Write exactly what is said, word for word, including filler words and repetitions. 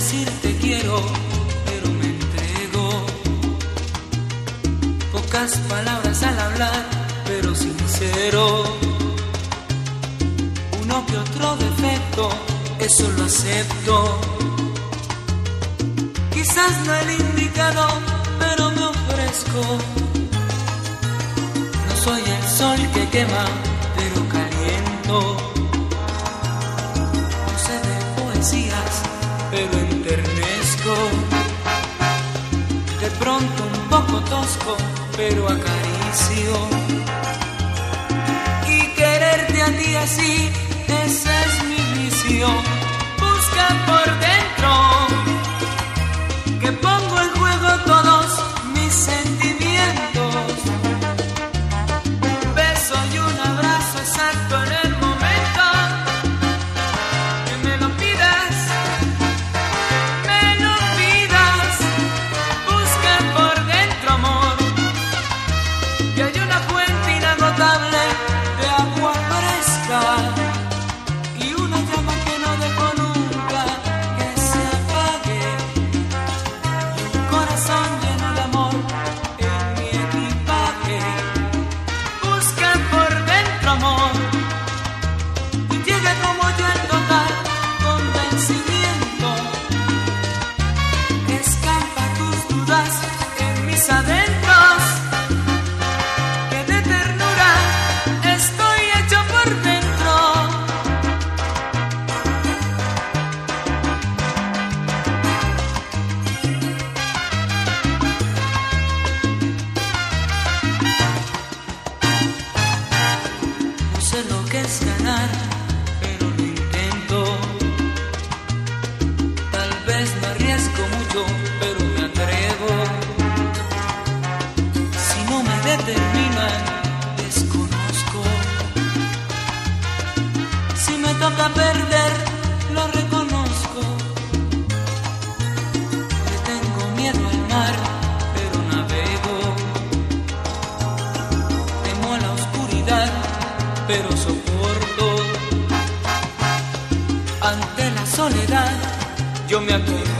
decir te quiero, pero me entrego. Pocas palabras al hablar, pero sincero. Uno que otro defecto, eso lo acepto. Quizás no el indicado, pero me ofrezco. No soy el sol que quema, pero caliento. No sé de poesías, pero enternezco. De pronto un poco tosco, pero acaricio. Y quererte a ti así, ese es mi vicio. Busca por dentro, que pongo en juego todos mis sentimientos. Un beso y un abrazo exacto en el momento que me lo pidas, me lo pidas. Busca por dentro, amor, que hay una fuente inagotable de agua fresca y una llama que no dejo nunca que se apague. Corazón lleno de amor en mi equipaje. Busca por dentro, amor, y llega como yo el total convencimiento. Escampa tus dudas en mis adentros, que de ternura estoy hecho por dentro. No sé lo que es ganar, pero lo intento. Tal vez me arriesgo mucho, pero me atrevo. Si no me determinan, desconozco. Si me toca perder, lo reconozco. Le tengo miedo al mar, pero navego. Temo a la oscuridad, pero soporto. Ante la soledad, yo me atormento.